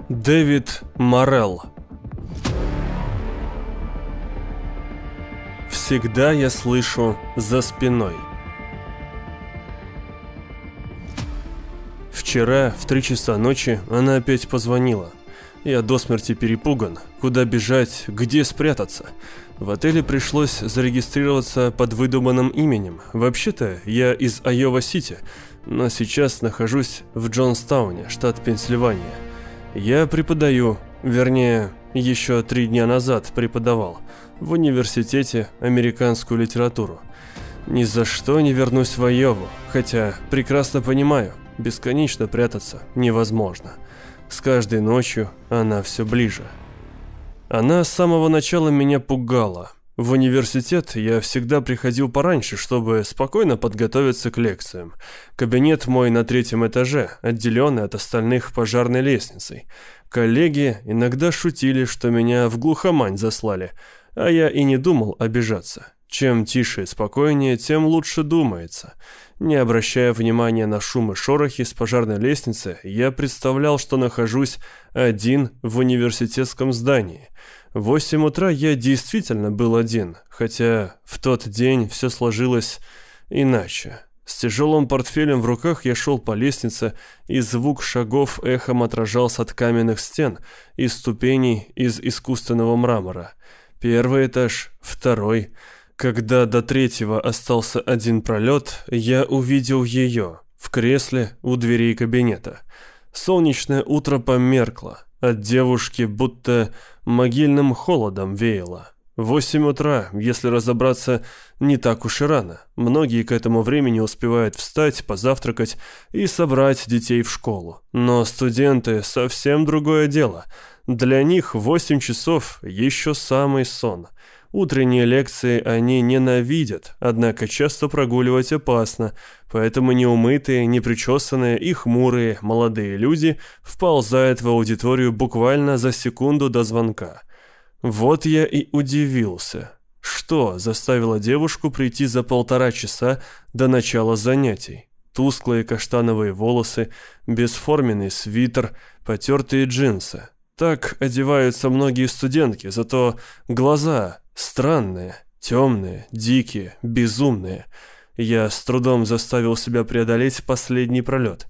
Дэвид Моррелл. Всегда я слышу за спиной. Вчера в 3 часа ночи она опять позвонила. Я до смерти перепуган. Куда бежать, где спрятаться? В отеле пришлось зарегистрироваться под выдуманным именем. Вообще-то я из Айова-Сити, но сейчас нахожусь в Джонстауне, штат Пенсильвания. Я преподаю, вернее, еще 3 дня назад преподавал в университете американскую литературу. Ни за что не вернусь в Айову, хотя прекрасно понимаю, бесконечно прятаться невозможно. С каждой ночью она все ближе. Она с самого начала меня пугала. В университет я всегда приходил пораньше, чтобы спокойно подготовиться к лекциям. Кабинет мой на 3-м этаже, отделенный от остальных пожарной лестницей. Коллеги иногда шутили, что меня в глухомань заслали, а я и не думал обижаться. Чем тише и спокойнее, тем лучше думается. Не обращая внимания на шум и шорохи с пожарной лестницы, я представлял, что нахожусь один в университетском здании. В 8 утра я действительно был один, хотя в тот день все сложилось иначе. С тяжелым портфелем в руках я шел по лестнице, и звук шагов эхом отражался от каменных стен и ступеней из искусственного мрамора. 1-й этаж, 2-й. Когда до 3-го остался один пролет, я увидел ее в кресле у дверей кабинета. Солнечное утро померкло. От девушки будто могильным холодом веяло. 8 утра, если разобраться, не так уж и рано. Многие к этому времени успевают встать, позавтракать и собрать детей в школу. Но студенты — совсем другое дело. Для них 8 часов еще самый сон. Утренние лекции они ненавидят, однако часто прогуливать опасно, поэтому неумытые, непричесанные и хмурые молодые люди вползают в аудиторию буквально за секунду до звонка. Вот я и удивился. Что заставило девушку прийти за 1,5 часа до начала занятий? Тусклые каштановые волосы, бесформенный свитер, потертые джинсы. Так одеваются многие студентки, зато глаза странные, темные, дикие, безумные. Я с трудом заставил себя преодолеть последний пролет.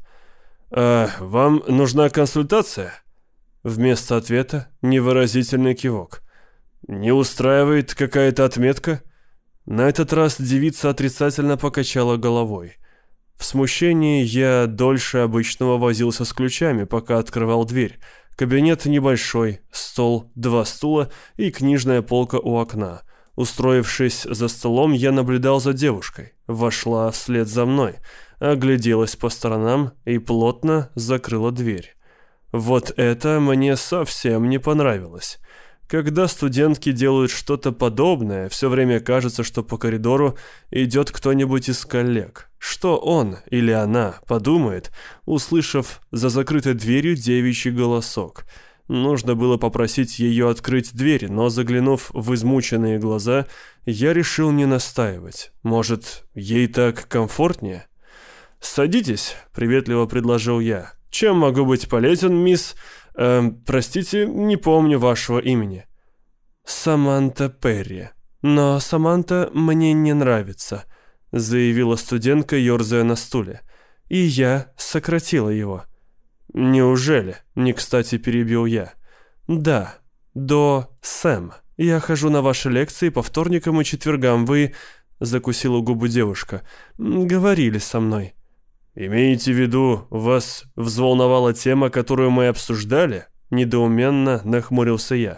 «Вам нужна консультация?» Вместо ответа невыразительный кивок. «Не устраивает какая-то отметка?» На этот раз девица отрицательно покачала головой. В смущении я дольше обычного возился с ключами, пока открывал дверь. Кабинет небольшой, стол, 2 стула и книжная полка у окна. Устроившись за столом, я наблюдал за девушкой. Вошла вслед за мной, огляделась по сторонам и плотно закрыла дверь. Вот это мне совсем не понравилось. Когда студентки делают что-то подобное, все время кажется, что по коридору идет кто-нибудь из коллег. Что он или она подумает, услышав за закрытой дверью девичий голосок? Нужно было попросить ее открыть дверь, но, заглянув в измученные глаза, я решил не настаивать. Может, ей так комфортнее? «Садитесь», — приветливо предложил я. «Чем могу быть полезен, мисс...» «Простите, не помню вашего имени». «Саманта Перри. Но Саманта мне не нравится», — заявила студентка, ерзая на стуле. «И я сократила его». «Неужели?» — не кстати перебил я. «Да, до Сэм. Я хожу на ваши лекции по вторникам и четвергам. Вы...» — закусила губу девушка. «Говорили со мной». «Имеете в виду, вас взволновала тема, которую мы обсуждали?» Недоуменно нахмурился я.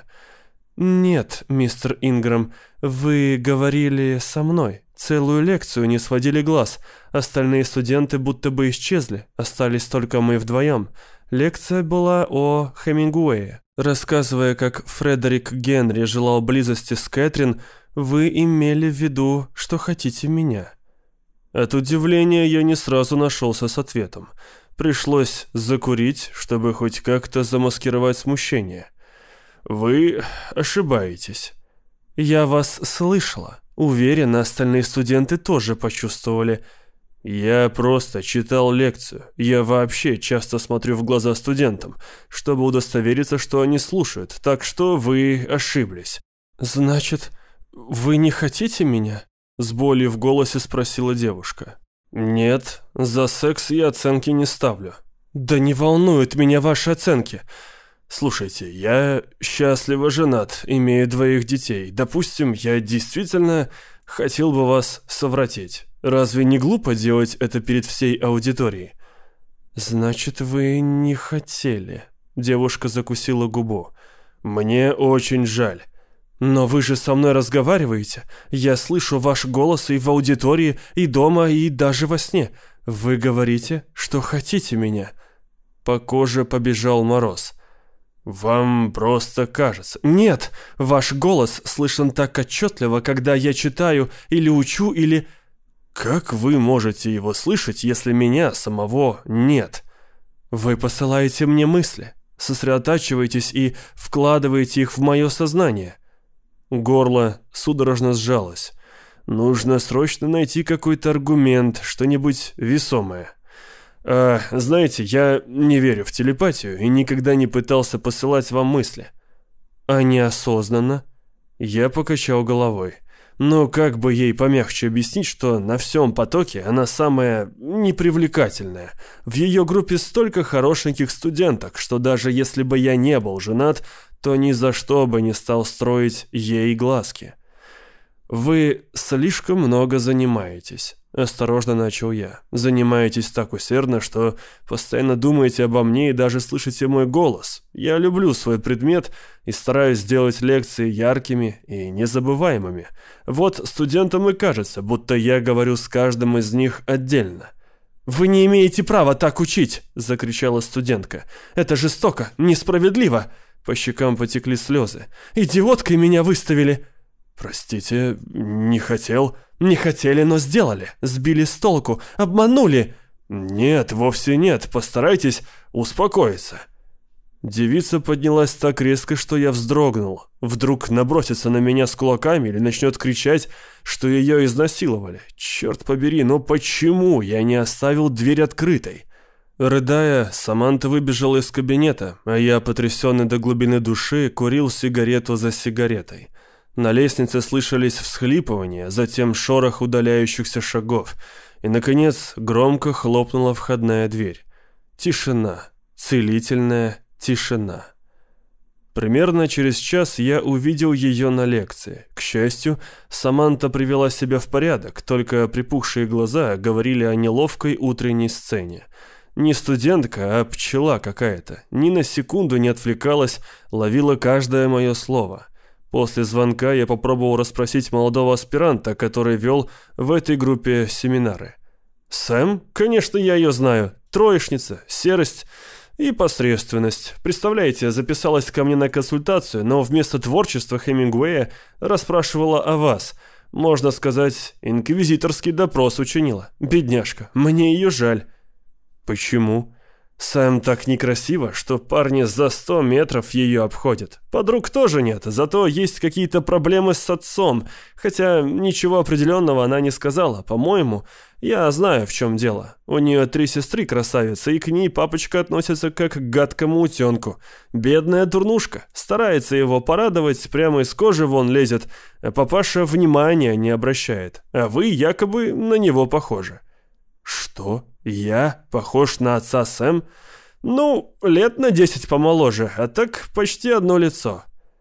«Нет, мистер Инграм, вы говорили со мной. Целую лекцию не сводили глаз. Остальные студенты будто бы исчезли. Остались только мы вдвоем. Лекция была о Хемингуэе. Рассказывая, как Фредерик Генри желал близости с Кэтрин, вы имели в виду, что хотите меня». От удивления я не сразу нашелся с ответом. Пришлось закурить, чтобы хоть как-то замаскировать смущение. «Вы ошибаетесь». «Я вас слышала. Уверена, остальные студенты тоже почувствовали». Я просто читал лекцию. Я вообще часто смотрю в глаза студентам, чтобы удостовериться, что они слушают, так что вы ошиблись». «Значит, вы не хотите меня?» С болью в голосе спросила девушка. «Нет, за секс я оценки не ставлю». «Да не волнуют меня ваши оценки. Слушайте, я счастливо женат, имею 2 детей. Допустим, я действительно хотел бы вас совратить. Разве не глупо делать это перед всей аудиторией?» «Значит, вы не хотели?» Девушка закусила губу. «Мне очень жаль. Но вы же со мной разговариваете. Я слышу ваш голос и в аудитории, и дома, и даже во сне. Вы говорите, что хотите меня». По коже побежал мороз. «Вам просто кажется». «Нет, ваш голос слышен так отчетливо, когда я читаю или учу, или...» «Как вы можете его слышать, если меня самого нет?» «Вы посылаете мне мысли, сосредотачиваетесь и вкладываете их в мое сознание». Горло судорожно сжалось. «Нужно срочно найти какой-то аргумент, что-нибудь весомое. Знаете, я не верю в телепатию и никогда не пытался посылать вам мысли». «А неосознанно?» Я покачал головой. Но как бы ей помягче объяснить, что на всем потоке она самая непривлекательная. В ее группе столько хорошеньких студенток, что даже если бы я не был женат, то ни за что бы не стал строить ей глазки. «Вы слишком много занимаетесь», — осторожно начал я. «Занимаетесь так усердно, что постоянно думаете обо мне и даже слышите мой голос. Я люблю свой предмет и стараюсь сделать лекции яркими и незабываемыми. Вот студентам и кажется, будто я говорю с каждым из них отдельно». «Вы не имеете права так учить!» — закричала студентка. «Это жестоко, несправедливо!» По щекам потекли слезы. «Идиоткой меня выставили!» «Простите, не хотел». «Не хотели, но сделали. Сбили с толку, обманули». «Нет, вовсе нет. Постарайтесь успокоиться». Девица поднялась так резко, что я вздрогнул. Вдруг набросится на меня с кулаками или начнет кричать, что ее изнасиловали. Черт побери, но почему я не оставил дверь открытой? Рыдая, Саманта выбежала из кабинета, а я, потрясенный до глубины души, курил сигарету за сигаретой. На лестнице слышались всхлипывания, затем шорох удаляющихся шагов, и, наконец, громко хлопнула входная дверь. Тишина, целительная тишина. Примерно через час я увидел ее на лекции. К счастью, Саманта привела себя в порядок, только припухшие глаза говорили о неловкой утренней сцене. Не студентка, а пчела какая-то. Ни на секунду не отвлекалась, ловила каждое мое слово. После звонка я попробовал расспросить молодого аспиранта, который вел в этой группе семинары. «Сэм? Конечно, я ее знаю. Троечница, серость и посредственность. Представляете, записалась ко мне на консультацию, но вместо творчества Хемингуэя расспрашивала о вас. Можно сказать, инквизиторский допрос учинила. Бедняжка, мне ее жаль». «Почему?» «Сэм так некрасиво, что парни за 100 метров ее обходят. Подруг тоже нет, зато есть какие-то проблемы с отцом. Хотя ничего определенного она не сказала. По-моему, я знаю, в чем дело. У нее 3 сестры красавицы, и к ней папочка относится как к гадкому утенку. Бедная дурнушка. Старается его порадовать, прямо из кожи вон лезет, а папаша внимания не обращает. А вы якобы на него похожи». «Что? Я похож на отца Сэм?» «Ну, лет на 10 помоложе, а так почти одно лицо».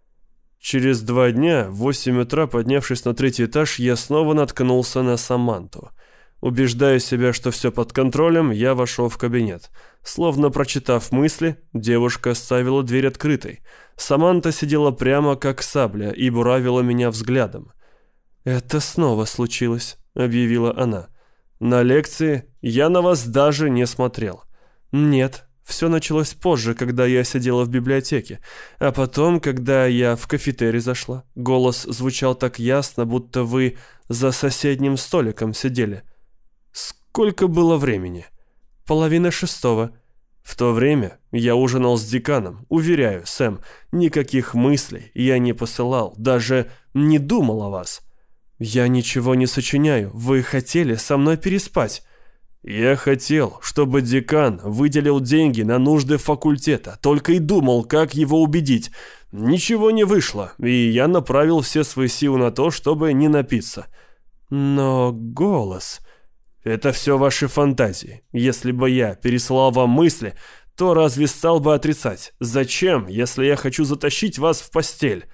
Через 2 дня, в 8 утра, поднявшись на 3-й этаж, я снова наткнулся на Саманту. Убеждая себя, что все под контролем, я вошел в кабинет. Словно прочитав мысли, девушка оставила дверь открытой. Саманта сидела прямо как сабля и буравила меня взглядом. «Это снова случилось», — объявила она. «На лекции я на вас даже не смотрел». «Нет, все началось позже, когда я сидела в библиотеке. А потом, когда я в кафетерий зашла, голос звучал так ясно, будто вы за соседним столиком сидели». «Сколько было времени?» 5:30. «В то время я ужинал с деканом. Уверяю, Сэм, никаких мыслей я не посылал, даже не думал о вас». «Я ничего не сочиняю. Вы хотели со мной переспать». Я хотел, чтобы декан выделил деньги на нужды факультета, только и думал, как его убедить. Ничего не вышло, и я направил все свои силы на то, чтобы не напиться. Но голос... Это все ваши фантазии. Если бы я пересылал вам мысли, то разве стал бы отрицать? Зачем, если я хочу затащить вас в постель?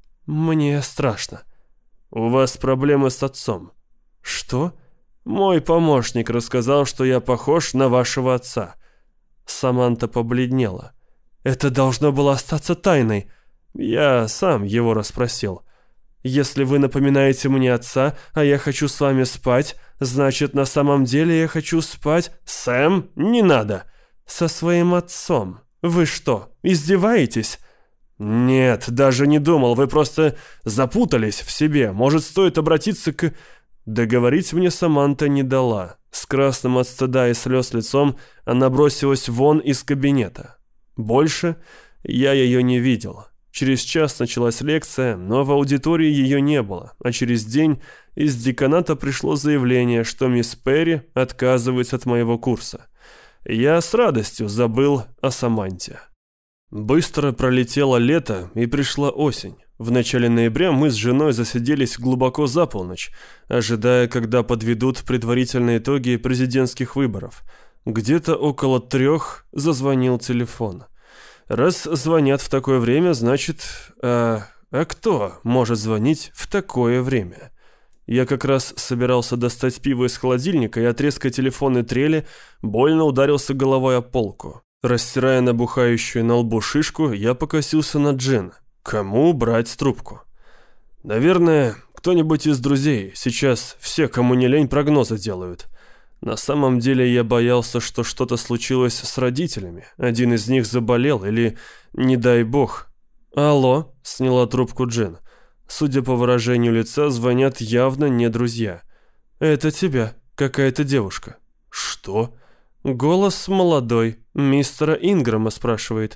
Мне страшно. У вас проблемы с отцом. Что? Мой помощник рассказал, что я похож на вашего отца. Саманта побледнела. Это должно было остаться тайной. Я сам его расспросил. Если вы напоминаете мне отца, а я хочу с вами спать, значит, на самом деле я хочу спать... Сэм, не надо. Со своим отцом. Вы что, издеваетесь? Нет, даже не думал, вы просто запутались в себе. Может, стоит обратиться к... Договорить мне Саманта не дала. С красным от стыда и слез лицом она бросилась вон из кабинета. Больше я ее не видел. Через час началась лекция, но в аудитории ее не было, а через день из деканата пришло заявление, что мисс Перри отказывается от моего курса. Я с радостью забыл о Саманте. Быстро пролетело лето, и пришла осень. В начале ноября мы с женой засиделись глубоко за полночь, ожидая, когда подведут предварительные итоги президентских выборов. Где-то около 3 зазвонил телефон. Раз звонят в такое время, значит... А кто может звонить в такое время? Я как раз собирался достать пиво из холодильника, и от резкой телефонной трели больно ударился головой о полку. Растирая набухающую на лбу шишку, я покосился на Джин. Кому брать трубку? Наверное, кто-нибудь из друзей. Сейчас все, кому не лень, прогнозы делают. На самом деле я боялся, что что-то случилось с родителями. Один из них заболел или, не дай бог... «Алло», — сняла трубку Джин. Судя по выражению лица, звонят явно не друзья. «Это тебя, какая-то девушка». «Что?» «Голос молодой, мистера Инграма спрашивает».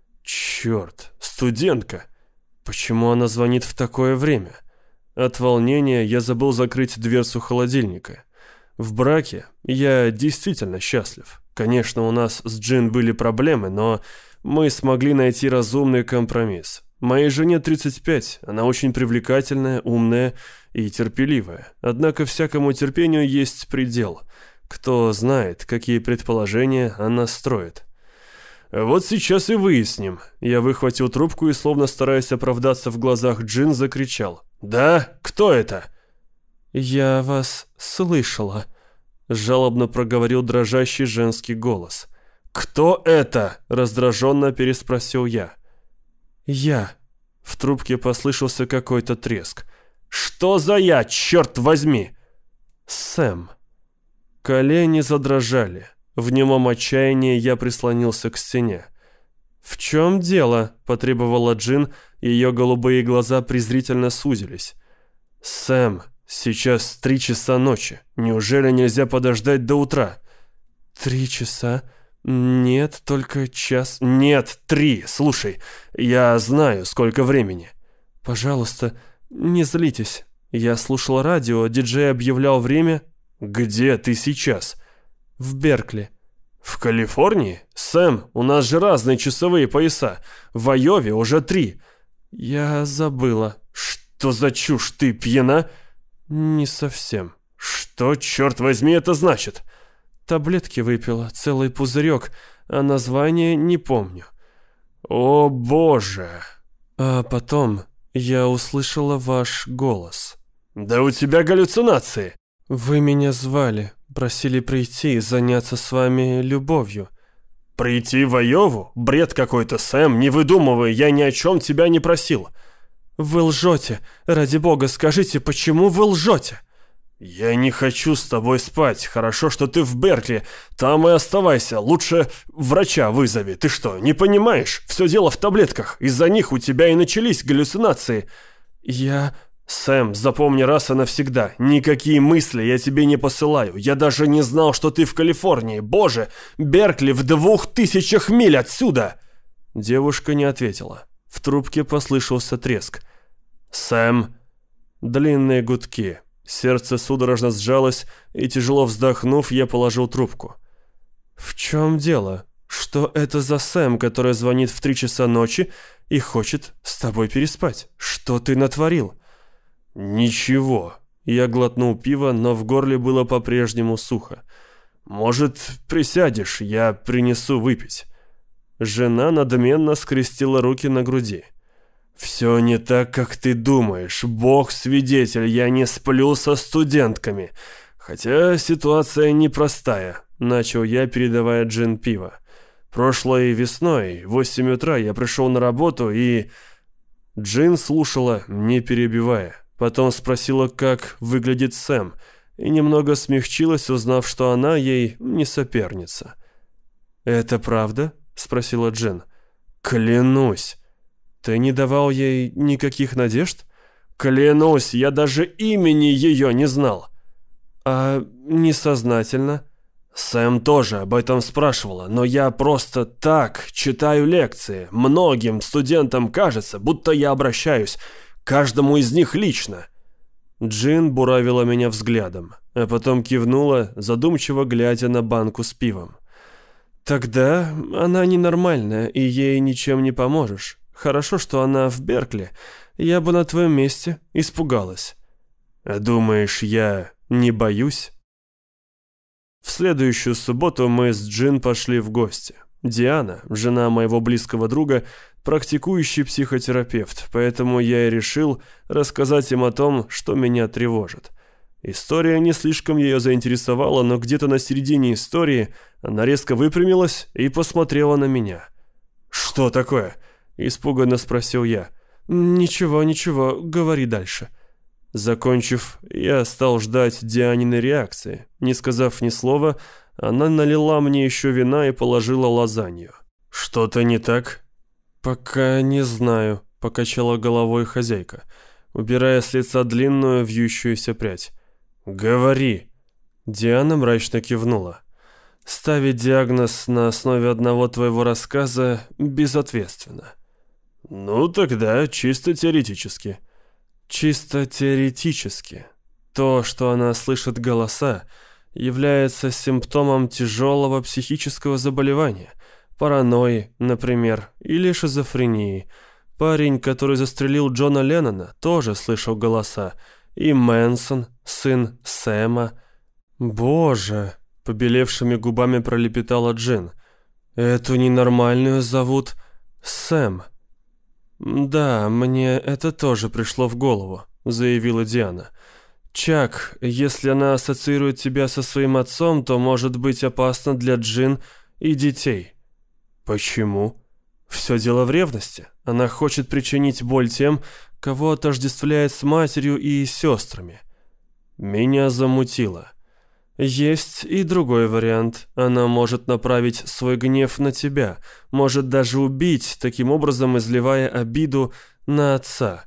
«Черт, студентка! Почему она звонит в такое время?» От волнения я забыл закрыть дверцу холодильника. В браке я действительно счастлив. Конечно, у нас с Джин были проблемы, но мы смогли найти разумный компромисс. Моей жене 35, она очень привлекательная, умная и терпеливая. Однако всякому терпению есть предел. Кто знает, какие предположения она строит. Вот сейчас и выясним. Я выхватил трубку и, словно стараясь оправдаться в глазах Джин, закричал. «Да? Кто это?» «Я вас слышала», — жалобно проговорил дрожащий женский голос. «Кто это?» — раздраженно переспросил я. «Я». В трубке послышался какой-то треск. «Что за я, черт возьми?» «Сэм». Колени задрожали. В немом отчаянии я прислонился к стене. «В чем дело?» — потребовала Джин, ее голубые глаза презрительно сузились. «Сэм, сейчас 3 часа ночи. Неужели нельзя подождать до утра?» 3 часа? Нет, только час. Нет, 3. Слушай, я знаю, сколько времени. Пожалуйста, не злитесь. Я слушал радио, диджей объявлял время. Где ты сейчас? В Беркли. В Калифорнии? Сэм, у нас же разные часовые пояса. В Айове уже 3. Я забыла. Что за чушь, ты пьяна? Не совсем. Что, черт возьми, это значит? Таблетки выпила, целый пузырек, а название не помню. О боже! А потом я услышала ваш голос. Да у тебя галлюцинации! Вы меня звали, просили прийти и заняться с вами любовью. Прийти в Айову? Бред какой-то, Сэм, не выдумывай, я ни о чем тебя не просил. Вы лжете. Ради бога, скажите, почему вы лжете? Я не хочу с тобой спать. Хорошо, что ты в Беркли. Там и оставайся. Лучше врача вызови. Ты что, не понимаешь? Все дело в таблетках. Из-за них у тебя и начались галлюцинации. Сэм, запомни раз и навсегда. Никакие мысли я тебе не посылаю. Я даже не знал, что ты в Калифорнии. Боже, Беркли в 2000 миль отсюда. Девушка не ответила. В трубке послышался треск. Сэм. Длинные гудки. Сердце судорожно сжалось, и, тяжело вздохнув, я положил трубку. «В чем дело? Что это за Сэм, который звонит в 3 часа ночи и хочет с тобой переспать? Что ты натворил?» «Ничего». Я глотнул пиво, но в горле было по-прежнему сухо. «Может, присядешь, я принесу выпить». Жена надменно скрестила руки на груди. «Все не так, как ты думаешь. Бог свидетель, я не сплю со студентками. Хотя ситуация непростая», — начал я, передавая Джин пиво. «Прошлой весной, в 8 утра, я пришел на работу и...» Джин слушала, не перебивая. Потом спросила, как выглядит Сэм, и немного смягчилась, узнав, что она ей не соперница. «Это правда?» — спросила Джин. «Клянусь». «Ты не давал ей никаких надежд?» «Клянусь, я даже имени ее не знал». «А несознательно?» «Сэм тоже об этом спрашивала, но я просто так читаю лекции. Многим студентам кажется, будто я обращаюсь к каждому из них лично». Джин буравила меня взглядом, а потом кивнула, задумчиво глядя на банку с пивом. «Тогда она ненормальная, и ей ничем не поможешь. Хорошо, что она в Беркли. Я бы на твоем месте испугалась». «А думаешь, я не боюсь?» В следующую субботу мы с Джин пошли в гости. Диана, жена моего близкого друга, практикующий психотерапевт, поэтому я и решил рассказать им о том, что меня тревожит. История не слишком ее заинтересовала, но где-то на середине истории она резко выпрямилась и посмотрела на меня. «Что такое?» – испуганно спросил я. «Ничего, ничего, говори дальше». Закончив, я стал ждать Дианиной реакции. Не сказав ни слова, она налила мне еще вина и положила лазанью. «Что-то не так?» «Пока не знаю», – покачала головой хозяйка, убирая с лица длинную вьющуюся прядь. «Говори!» Диана мрачно кивнула. «Ставить диагноз на основе одного твоего рассказа безответственно». «Ну, тогда чисто теоретически». «Чисто теоретически. То, что она слышит голоса, является симптомом тяжелого психического заболевания, паранойи, например, или шизофрении. Парень, который застрелил Джона Леннона, тоже слышал голоса. И Мэнсон, сын Сэма». «Боже!» — побелевшими губами пролепетала Джин. «Эту ненормальную зовут Сэм». «Да, мне это тоже пришло в голову», — заявила Диана. «Чак, если она ассоциирует тебя со своим отцом, то может быть опасно для Джин и детей». «Почему?» «Все дело в ревности. Она хочет причинить боль тем, кого отождествляет с матерью и сестрами». Меня замутило. «Есть и другой вариант. Она может направить свой гнев на тебя, может даже убить, таким образом изливая обиду на отца».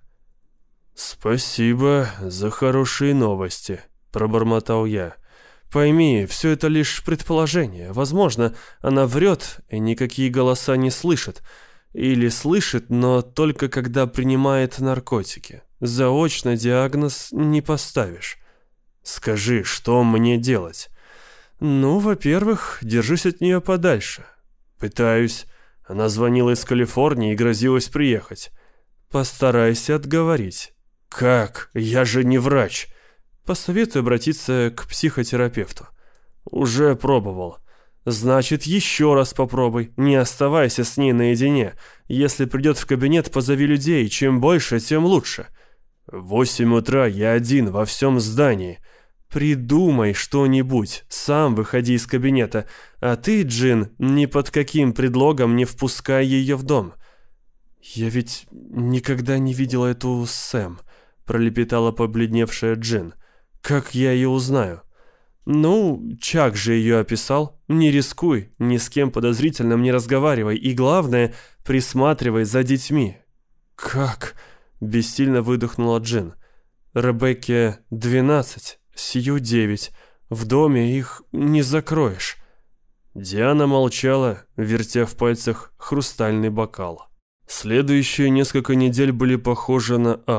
«Спасибо за хорошие новости», — пробормотал я. «Пойми, все это лишь предположение. Возможно, она врет и никакие голоса не слышит. Или слышит, но только когда принимает наркотики. Заочно диагноз не поставишь». «Скажи, что мне делать?» «Ну, во-первых, держись от нее подальше». «Пытаюсь. Она звонила из Калифорнии и грозилась приехать». «Постарайся отговорить». «Как? Я же не врач». «Посоветую обратиться к психотерапевту». «Уже пробовал». «Значит, еще раз попробуй. Не оставайся с ней наедине. Если придет в кабинет, позови людей. Чем больше, тем лучше». В 8 утра я один во всем здании. Придумай что-нибудь, сам выходи из кабинета, а ты, Джин, ни под каким предлогом не впускай ее в дом». «Я ведь никогда не видела эту Сэм», — пролепетала побледневшая Джин. «Как я ее узнаю?» «Ну, Чак же ее описал. Не рискуй, ни с кем подозрительным не разговаривай, и главное, присматривай за детьми». «Как?» — бессильно выдохнула Джин. «Ребекке 12, Сью 9. В доме их не закроешь». Диана молчала, вертя в пальцах хрустальный бокал. Следующие несколько недель были похожи на ад.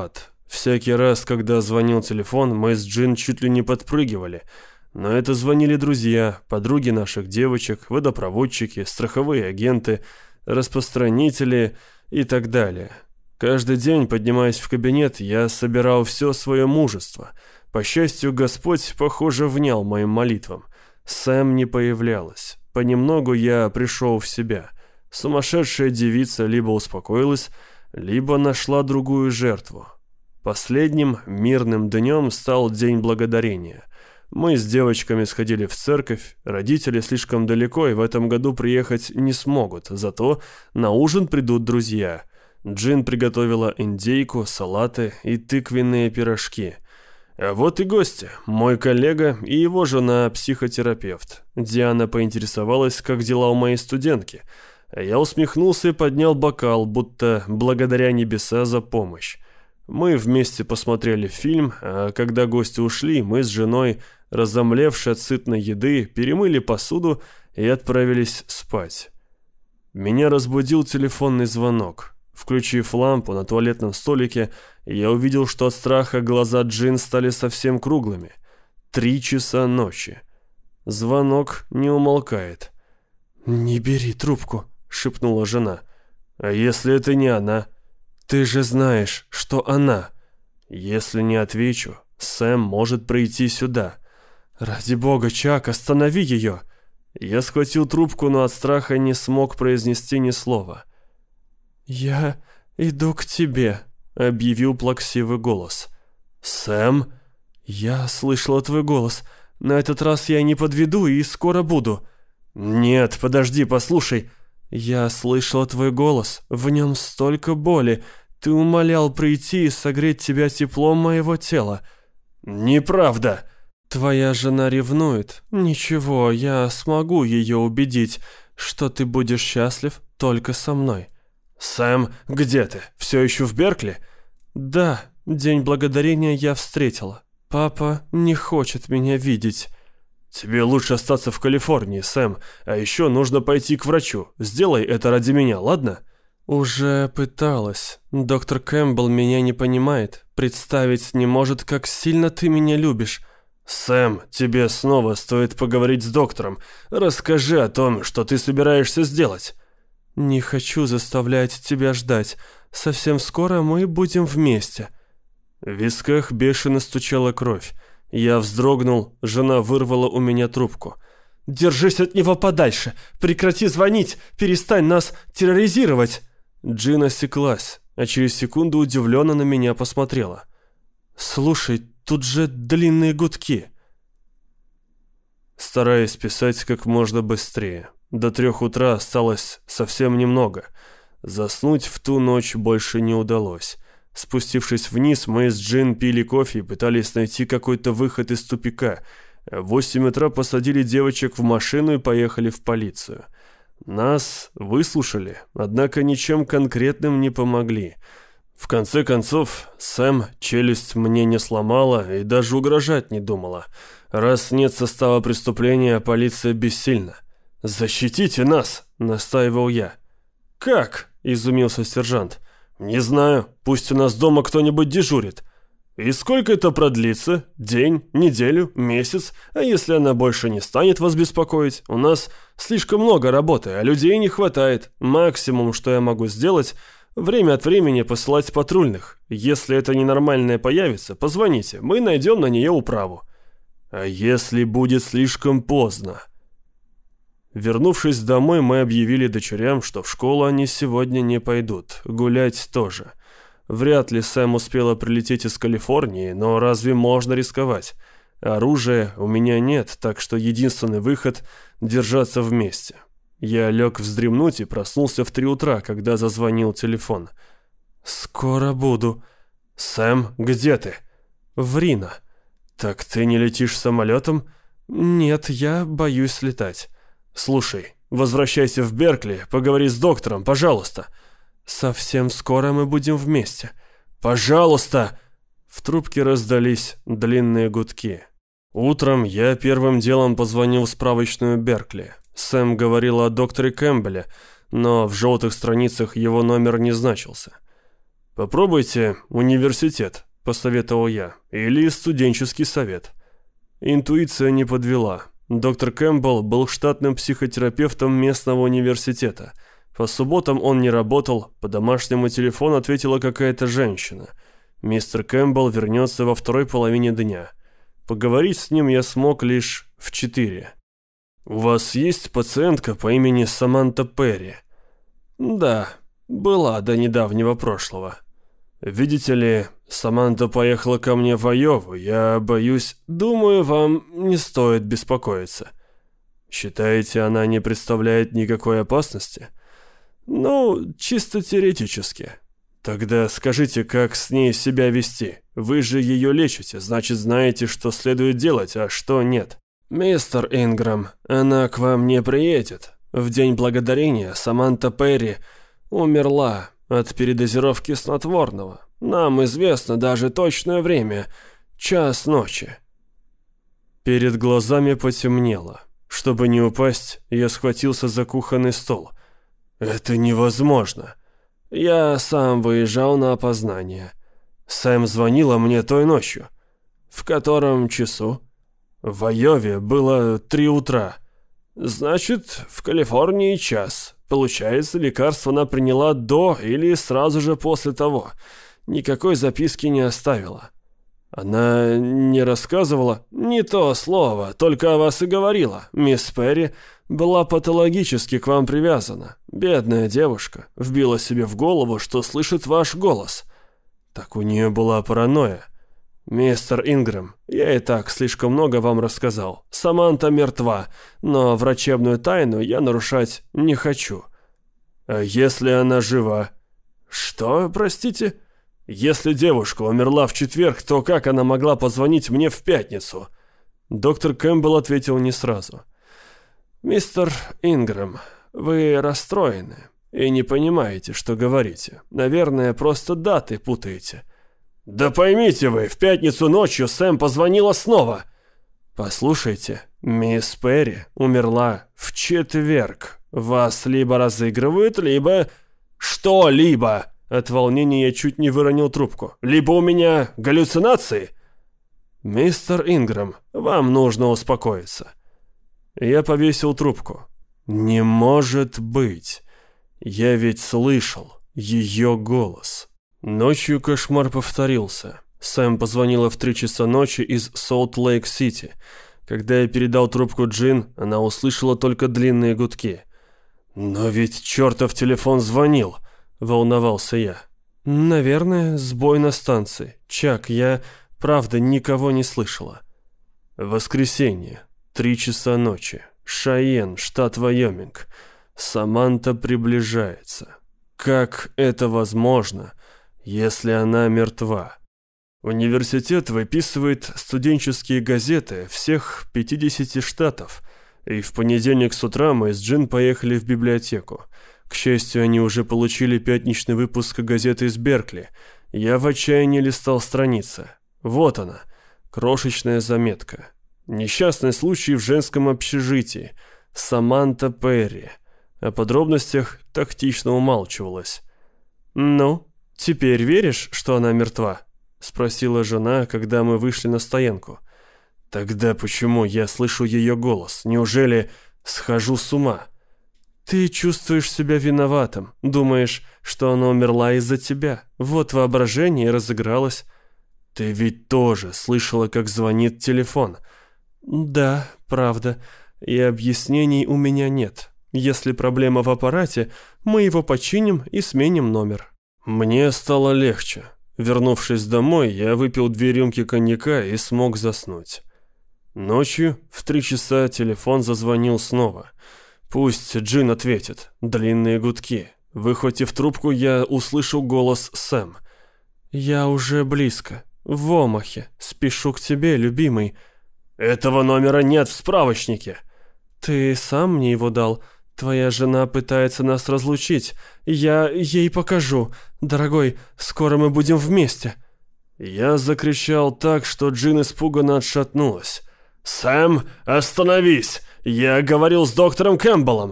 Всякий раз, когда звонил телефон, мы с Джин чуть ли не подпрыгивали. Но это звонили друзья, подруги наших девочек, водопроводчики, страховые агенты, распространители и так далее. Каждый день, поднимаясь в кабинет, я собирал все свое мужество. По счастью, Господь, похоже, внял моим молитвам. Сэм не появлялась. Понемногу я пришел в себя. Сумасшедшая девица либо успокоилась, либо нашла другую жертву. Последним мирным днем стал День Благодарения. Мы с девочками сходили в церковь, родители слишком далеко и в этом году приехать не смогут, зато на ужин придут друзья. Джин приготовила индейку, салаты и тыквенные пирожки. А вот и гости, мой коллега и его жена-психотерапевт. Диана поинтересовалась, как дела у моей студентки. Я усмехнулся и поднял бокал, будто благодаря небеса за помощь. Мы вместе посмотрели фильм, а когда гости ушли, мы с женой, разомлевшие от сытной еды, перемыли посуду и отправились спать. Меня разбудил телефонный звонок. Включив лампу на туалетном столике, я увидел, что от страха глаза Джин стали совсем круглыми. 3 часа ночи. Звонок не умолкает. «Не бери трубку», — шепнула жена. «А если это не она?» «Ты же знаешь, что она». «Если не отвечу, Сэм может прийти сюда». «Ради бога, Чак, останови ее!» Я схватил трубку, но от страха не смог произнести ни слова. «Я иду к тебе», — объявил плаксивый голос. «Сэм?» «Я слышала твой голос. На этот раз я не подведу и скоро буду». «Нет, подожди, послушай». «Я слышала твой голос. В нем столько боли. Ты умолял прийти и согреть тебя теплом моего тела». «Неправда». «Твоя жена ревнует. Ничего, я смогу ее убедить, что ты будешь счастлив только со мной». «Сэм, где ты? Все еще в Беркли?» «Да, День Благодарения я встретила. Папа не хочет меня видеть». «Тебе лучше остаться в Калифорнии, Сэм. А еще нужно пойти к врачу. Сделай это ради меня, ладно?» «Уже пыталась. Доктор Кэмпбелл меня не понимает. Представить не может, как сильно ты меня любишь». «Сэм, тебе снова стоит поговорить с доктором. Расскажи о том, что ты собираешься сделать». «Не хочу заставлять тебя ждать. Совсем скоро мы будем вместе». В висках бешено стучала кровь. Я вздрогнул, жена вырвала у меня трубку. «Держись от него подальше! Прекрати звонить! Перестань нас терроризировать!» Джин осеклась, а через секунду удивленно на меня посмотрела. «Слушай, тут же длинные гудки». Стараясь писать как можно быстрее. До 3 утра осталось совсем немного. Заснуть в ту ночь больше не удалось. Спустившись вниз, мы с Джин пили кофе и пытались найти какой-то выход из тупика. В 8 утра посадили девочек в машину и поехали в полицию. Нас выслушали, однако ничем конкретным не помогли. В конце концов, Сэм челюсть мне не сломала и даже угрожать не думала. Раз нет состава преступления, полиция бессильна. «Защитите нас!» — настаивал я. «Как?» — изумился сержант. «Не знаю. Пусть у нас дома кто-нибудь дежурит». «И сколько это продлится? День, неделю, месяц? А если она больше не станет вас беспокоить? У нас слишком много работы, а людей не хватает. Максимум, что я могу сделать, время от времени посылать патрульных. Если это ненормальное появится, позвоните, мы найдем на нее управу». «А если будет слишком поздно?» Вернувшись домой, мы объявили дочерям, что в школу они сегодня не пойдут, гулять тоже. Вряд ли Сэм успела прилететь из Калифорнии, но разве можно рисковать? Оружия у меня нет, так что единственный выход – держаться вместе. Я лег вздремнуть и проснулся в 3 утра, когда зазвонил телефон. «Скоро буду». «Сэм, где ты?» «В Рино». «Так ты не летишь самолетом?» «Нет, я боюсь летать». «Слушай, возвращайся в Беркли, поговори с доктором, пожалуйста». «Совсем скоро мы будем вместе». «Пожалуйста!» В трубке раздались длинные гудки. Утром я первым делом позвонил в справочную Беркли. Сэм говорила о докторе Кэмпбелле, но в желтых страницах его номер не значился. «Попробуйте университет», посоветовал я. «Или студенческий совет». Интуиция не подвела. Доктор Кэмпбелл был штатным психотерапевтом местного университета. По субботам он не работал, по домашнему телефону ответила какая-то женщина. Мистер Кэмпбелл вернется во второй половине дня. Поговорить с ним я смог лишь в 4. «У вас есть пациентка по имени Саманта Перри?» «Да, была до недавнего прошлого». «Видите ли, Саманта поехала ко мне в Айову, я боюсь...» «Думаю, вам не стоит беспокоиться». «Считаете, она не представляет никакой опасности?» «Ну, чисто теоретически». «Тогда скажите, как с ней себя вести? Вы же ее лечите, значит, знаете, что следует делать, а что нет». «Мистер Инграм, она к вам не приедет. В день благодарения Саманта Перри умерла от передозировки снотворного. Нам известно даже точное время – 1:00 ночи». Перед глазами потемнело. Чтобы не упасть, я схватился за кухонный стол. «Это невозможно. Я сам выезжал на опознание. Сэм звонила мне той ночью». «В котором часу?» «В Айове было 3 утра». «Значит, в Калифорнии 1. Получается, лекарство она приняла до или сразу же после того. Никакой записки не оставила». «Она не рассказывала?» «Не то слово, только о вас и говорила. Мисс Перри была патологически к вам привязана. Бедная девушка. Вбила себе в голову, что слышит ваш голос». «Так у нее была паранойя». «Мистер Инграм, я и так слишком много вам рассказал. Саманта мертва, но врачебную тайну я нарушать не хочу». «А если она жива?» «Что, простите?» «Если девушка умерла в четверг, то как она могла позвонить мне в пятницу?» Доктор Кэмпбелл ответил не сразу. «Мистер Инграм, вы расстроены и не понимаете, что говорите. Наверное, просто даты путаете». «Да поймите вы, в пятницу ночью Сэм позвонила снова». «Послушайте, мисс Перри умерла в четверг. Вас либо разыгрывают, либо...» «Что либо?» От волнения я чуть не выронил трубку. «Либо у меня галлюцинации?» «Мистер Инграм, вам нужно успокоиться». Я повесил трубку. «Не может быть. Я ведь слышал ее голос». Ночью кошмар повторился. Сэм позвонила в 3 часа ночи из Солт-Лейк-Сити. Когда я передал трубку Джин, она услышала только длинные гудки. «Но ведь чертов телефон звонил», — волновался я. «Наверное, сбой на станции. Чак, я, правда, никого не слышала». Воскресенье, 3 часа ночи. Шайен, штат Вайоминг. Саманта приближается. Как это возможно, если она мертва? Университет выписывает студенческие газеты всех 50 штатов, и в понедельник с утра мы с Джин поехали в библиотеку. К счастью, они уже получили пятничный выпуск газеты из Беркли. Я в отчаянии листал страницы. Вот она, крошечная заметка. Несчастный случай в женском общежитии. Саманта Перри. О подробностях тактично умалчивалось. «Ну, теперь веришь, что она мертва?» — спросила жена, когда мы вышли на стоянку. «Тогда почему я слышу ее голос? Неужели схожу с ума?» «Ты чувствуешь себя виноватым. Думаешь, что она умерла из-за тебя. Вот воображение разыгралось». «Ты ведь тоже слышала, как звонит телефон». «Да, правда. И объяснений у меня нет. Если проблема в аппарате, мы его починим и сменим номер». Мне стало легче. Вернувшись домой, я выпил 2 рюмки коньяка и смог заснуть. Ночью в 3 часа телефон зазвонил снова. Пусть Джин ответит. Длинные гудки. Выхватив трубку, я услышал голос Сэм. «Я уже близко. В Омахе. Спешу к тебе, любимый». «Этого номера нет в справочнике». «Ты сам мне его дал. Твоя жена пытается нас разлучить. Я ей покажу. Дорогой, скоро мы будем вместе». Я закричал так, что Джин испуганно отшатнулась. «Сэм, остановись! Я говорил с доктором Кэмпбеллом».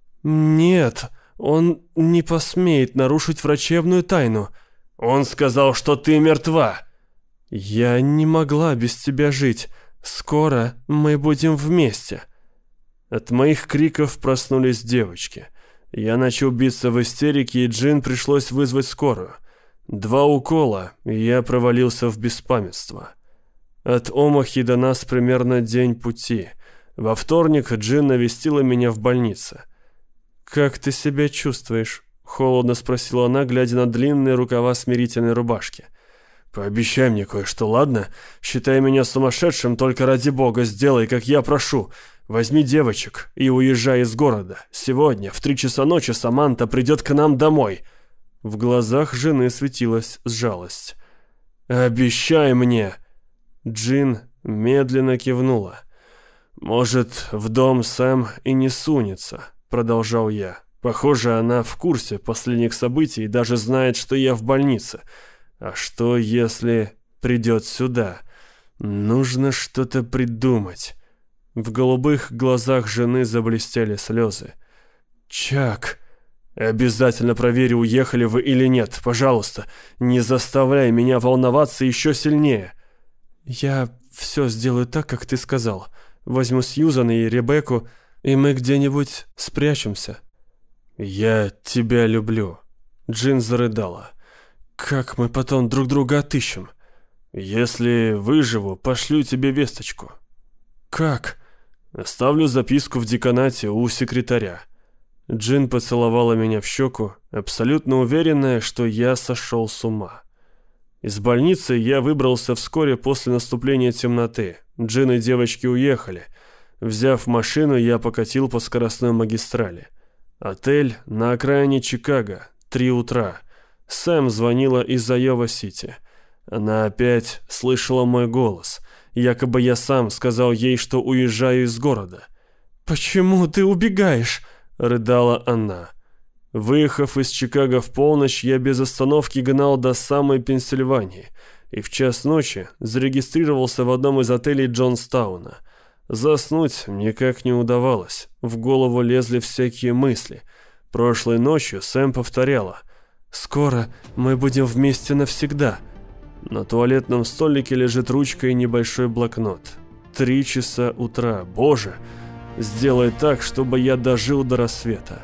«Нет, он не посмеет нарушить врачебную тайну». «Он сказал, что ты мертва». «Я не могла без тебя жить. Скоро мы будем вместе». От моих криков проснулись девочки. Я начал биться в истерике, и Джин пришлось вызвать скорую. 2 укола, и я провалился в беспамятство. От Омахи до нас примерно день пути. Во вторник Джин навестила меня в больнице. «Как ты себя чувствуешь?» — холодно спросила она, глядя на длинные рукава смирительной рубашки. «Пообещай мне кое-что, ладно? Считай меня сумасшедшим, только ради бога сделай, как я прошу. Возьми девочек и уезжай из города. Сегодня в 3 часа ночи Саманта придет к нам домой». В глазах жены светилась жалость. «Обещай мне!» Джин медленно кивнула. «Может, в дом Сэм и не сунется», — продолжал я. «Похоже, она в курсе последних событий и даже знает, что я в больнице. А что, если придет сюда? Нужно что-то придумать». В голубых глазах жены заблестели слезы. «Чак, обязательно проверь, уехали вы или нет. Пожалуйста, не заставляй меня волноваться еще сильнее». «Я все сделаю так, как ты сказал. Возьму Сьюзан и Ребекку, и мы где-нибудь спрячемся». «Я тебя люблю». Джин зарыдала. «Как мы потом друг друга отыщем?» «Если выживу, пошлю тебе весточку». «Как?» «Оставлю записку в деканате у секретаря». Джин поцеловала меня в щеку, абсолютно уверенная, что я сошел с ума. Из больницы я выбрался вскоре после наступления темноты. Джин и девочки уехали. Взяв машину, я покатил по скоростной магистрали. Отель на окраине Чикаго, 3 утра. Сэм звонила из Айова-Сити. Она опять слышала мой голос. Якобы я сам сказал ей, что уезжаю из города. «Почему ты убегаешь?» — рыдала она. Выехав из Чикаго в полночь, я без остановки гнал до самой Пенсильвании и в 1:00 ночи зарегистрировался в одном из отелей Джонстауна. Заснуть никак не удавалось, в голову лезли всякие мысли. Прошлой ночью Сэм повторяла: «Скоро мы будем вместе навсегда». На туалетном столике лежит ручка и небольшой блокнот. 3 часа утра, боже, сделай так, чтобы я дожил до рассвета.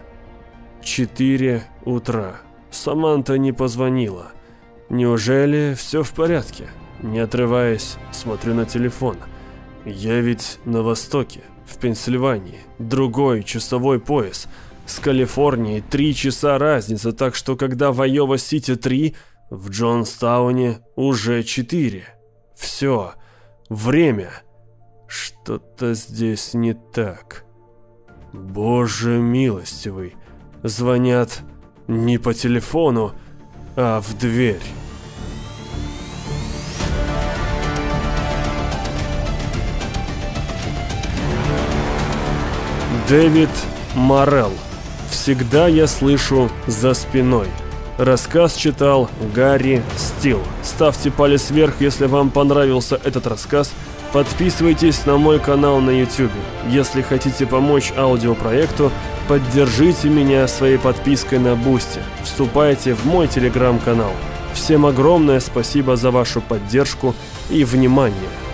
4 утра. Саманта не позвонила. Неужели все в порядке? Не отрываясь, смотрю на телефон. Я ведь на востоке, в Пенсильвании. Другой часовой пояс. С Калифорнией 3 часа разница, так что когда в Айова-Сити 3, в Джонстауне уже 4. Все. Время. Что-то здесь не так. Боже милостивый. Звонят не по телефону, а в дверь. Дэвид Моррелл. «Всегда я слышу за спиной». Рассказ читал Гарри Стил. Ставьте палец вверх, если вам понравился этот рассказ. Подписывайтесь на мой канал на YouTube. Если хотите помочь аудиопроекту, поддержите меня своей подпиской на Boosty. Вступайте в мой телеграм-канал. Всем огромное спасибо за вашу поддержку и внимание.